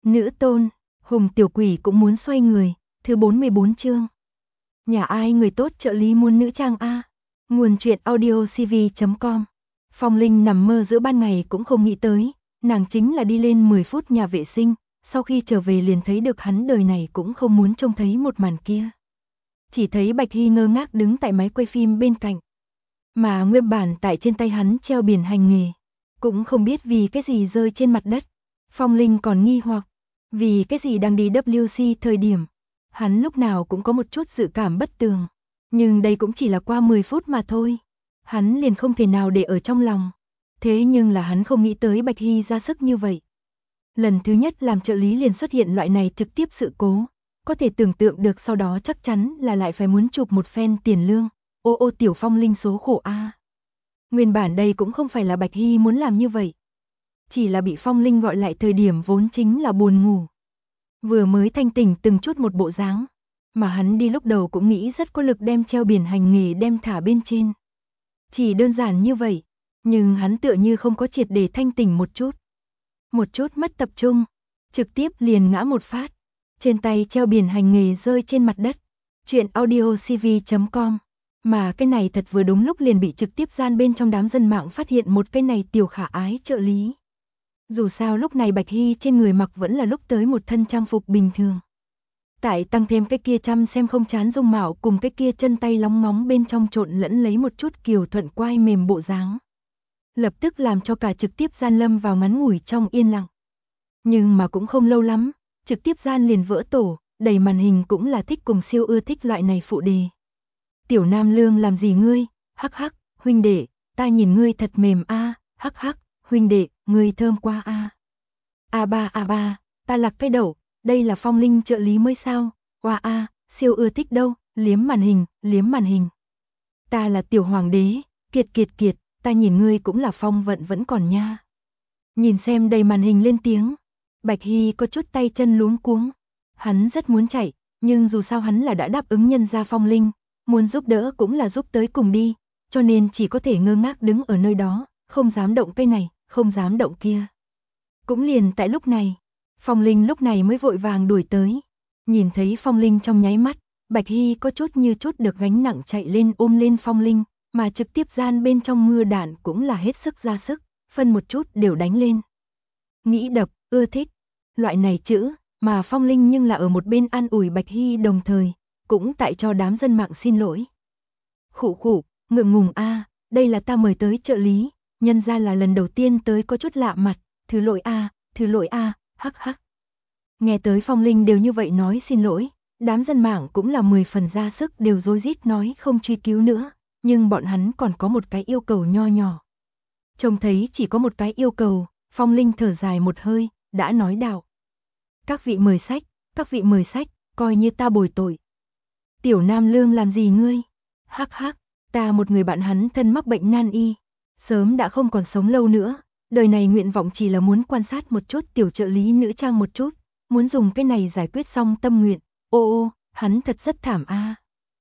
Nữ tôn, Hùng tiểu quỷ cũng muốn xoay người, thứ 44 chương. Nhà ai người tốt trợ lý muốn nữ trang a? Nguồn truyện audio cv.com. Phong Linh nằm mơ giữa ban ngày cũng không nghĩ tới, nàng chính là đi lên 10 phút nhà vệ sinh, sau khi trở về liền thấy được hắn đời này cũng không muốn trông thấy một màn kia. Chỉ thấy Bạch Hy ngơ ngác đứng tại máy quay phim bên cạnh. Mà nguyên bản tại trên tay hắn treo biển hành nghề, cũng không biết vì cái gì rơi trên mặt đất. Phong Linh còn nghi hoặc, vì cái gì đang đi WC thời điểm, hắn lúc nào cũng có một chút dự cảm bất tường. Nhưng đây cũng chỉ là qua 10 phút mà thôi. Hắn liền không thể nào để ở trong lòng. Thế nhưng là hắn không nghĩ tới Bạch Hy ra sức như vậy. Lần thứ nhất làm trợ lý liền xuất hiện loại này trực tiếp sự cố. Có thể tưởng tượng được sau đó chắc chắn là lại phải muốn chụp một phen tiền lương. Ô tiểu Phong Linh số khổ a. Nguyên bản đây cũng không phải là Bạch Hy muốn làm như vậy. Chỉ là bị Phong Linh gọi lại thời điểm vốn chính là buồn ngủ. Vừa mới thanh tỉnh từng chút một bộ dáng. Mà hắn đi lúc đầu cũng nghĩ rất có lực đem treo biển hành nghề đem thả bên trên. Chỉ đơn giản như vậy. Nhưng hắn tựa như không có triệt để thanh tỉnh một chút. Một chút mất tập trung. Trực tiếp liền ngã một phát. Trên tay treo biển hành nghề rơi trên mặt đất. Chuyện audio cv.com. Mà cái này thật vừa đúng lúc liền bị trực tiếp gian bên trong đám dân mạng phát hiện một cái này tiểu khả ái trợ lý. Dù sao lúc này Bạch Hy trên người mặc vẫn là lúc tới một thân trang phục bình thường. Tại tăng thêm cái kia chăm xem không chán dung mạo cùng cái kia chân tay lóng ngóng bên trong trộn lẫn lấy một chút kiều thuận quai mềm bộ dáng. Lập tức làm cho cả trực tiếp gian lâm vào ngắn ngủi trong yên lặng. Nhưng mà cũng không lâu lắm, trực tiếp gian liền vỡ tổ, đầy màn hình cũng là thích cùng siêu ưa thích loại này phụ đề. Tiểu Nam Lương làm gì ngươi? Hắc hắc, huynh đệ, ta nhìn ngươi thật mềm a, hắc hắc, huynh đệ, ngươi thơm qua a. A ba, ta lạc cái đầu, đây là Phong Linh trợ lý mới sao? Oa a, siêu ưa thích đâu, liếm màn hình. Ta là tiểu hoàng đế, kiệt, ta nhìn ngươi cũng là phong vận vẫn còn nha. Nhìn xem đầy màn hình lên tiếng, Bạch Hy có chút tay chân luống cuống. Hắn rất muốn chạy, nhưng dù sao hắn là đã đáp ứng nhân gia Phong Linh, muốn giúp đỡ cũng là giúp tới cùng đi, cho nên chỉ có thể ngơ ngác đứng ở nơi đó, không dám động cái này, không dám động kia. Cũng liền tại lúc này, Phong Linh lúc này mới vội vàng đuổi tới. Nhìn thấy Phong Linh trong nháy mắt, Bạch Hy có chút như chút được gánh nặng chạy lên ôm lên Phong Linh, mà trực tiếp gian bên trong mưa đạn cũng là hết sức ra sức, phân một chút đều đánh lên. Nghĩ đập, ưa thích, loại này chữ, mà Phong Linh nhưng là ở một bên an ủi Bạch Hy đồng thời, cũng tại cho đám dân mạng xin lỗi. Khụ, ngượng ngùng a, đây là ta mời tới trợ lý, nhân ra là lần đầu tiên tới có chút lạ mặt, thứ lỗi a, hắc hắc. Nghe tới Phong Linh đều như vậy nói xin lỗi, đám dân mạng cũng là 10 phần ra sức đều rối rít nói không truy cứu nữa, nhưng bọn hắn còn có một cái yêu cầu nho nhỏ. Trông thấy chỉ có một cái yêu cầu, Phong Linh thở dài một hơi, đã nói đạo. Các vị mời sách, coi như ta bồi tội. Tiểu Nam Lương làm gì ngươi? Hắc hắc, ta một người bạn hắn thân mắc bệnh nan y, sớm đã không còn sống lâu nữa, đời này nguyện vọng chỉ là muốn quan sát một chút tiểu trợ lý nữ trang một chút, muốn dùng cái này giải quyết xong tâm nguyện. Ô, hắn thật rất thảm a.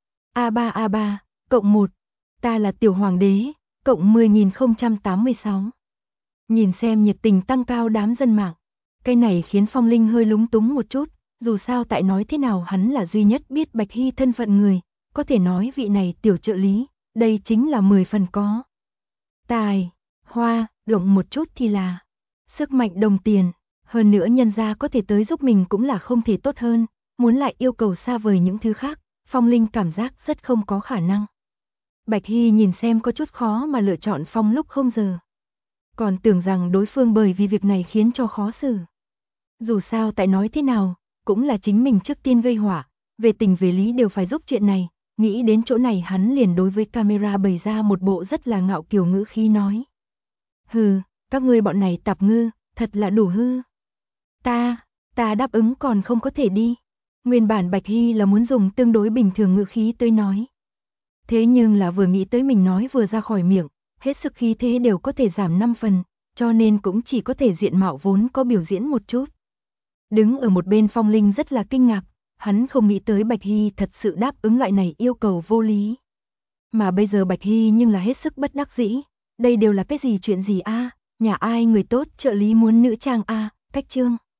A3, cộng 1, ta là tiểu hoàng đế, cộng 10.086. Nhìn xem nhiệt tình tăng cao đám dân mạng, cái này khiến Phong Linh hơi lúng túng một chút, dù sao tại nói thế nào hắn là duy nhất biết Bạch Hy thân phận người, có thể nói vị này tiểu trợ lý, đây chính là 10 phần có. Tài, hoa, động một chút thì là sức mạnh đồng tiền, hơn nữa nhân gia có thể tới giúp mình cũng là không thể tốt hơn, muốn lại yêu cầu xa vời những thứ khác, Phong Linh cảm giác rất không có khả năng. Bạch Hy nhìn xem có chút khó mà lựa chọn Phong lúc không giờ. Còn tưởng rằng đối phương bởi vì việc này khiến cho khó xử. Dù sao tại nói thế nào, cũng là chính mình trước tiên gây họa, về tình về lý đều phải giúp chuyện này, nghĩ đến chỗ này hắn liền đối với camera bày ra một bộ rất là ngạo kiều ngữ khí nói. Hừ, các ngươi bọn này tạp ngư, thật là đủ hư. Ta đáp ứng còn không có thể đi. Nguyên bản Bạch Hy là muốn dùng tương đối bình thường ngữ khí tới nói. Thế nhưng là vừa nghĩ tới mình nói vừa ra khỏi miệng, hết sức khí thế đều có thể giảm 5 phần, cho nên cũng chỉ có thể diện mạo vốn có biểu diễn một chút. Đứng ở một bên Phong Linh rất là kinh ngạc, hắn không nghĩ tới Bạch Hy thật sự đáp ứng loại này yêu cầu vô lý. Mà bây giờ Bạch Hy nhưng là hết sức bất đắc dĩ, đây đều là cái gì chuyện gì a, nhà ai người tốt trợ lý muốn nữ trang a, cách chương.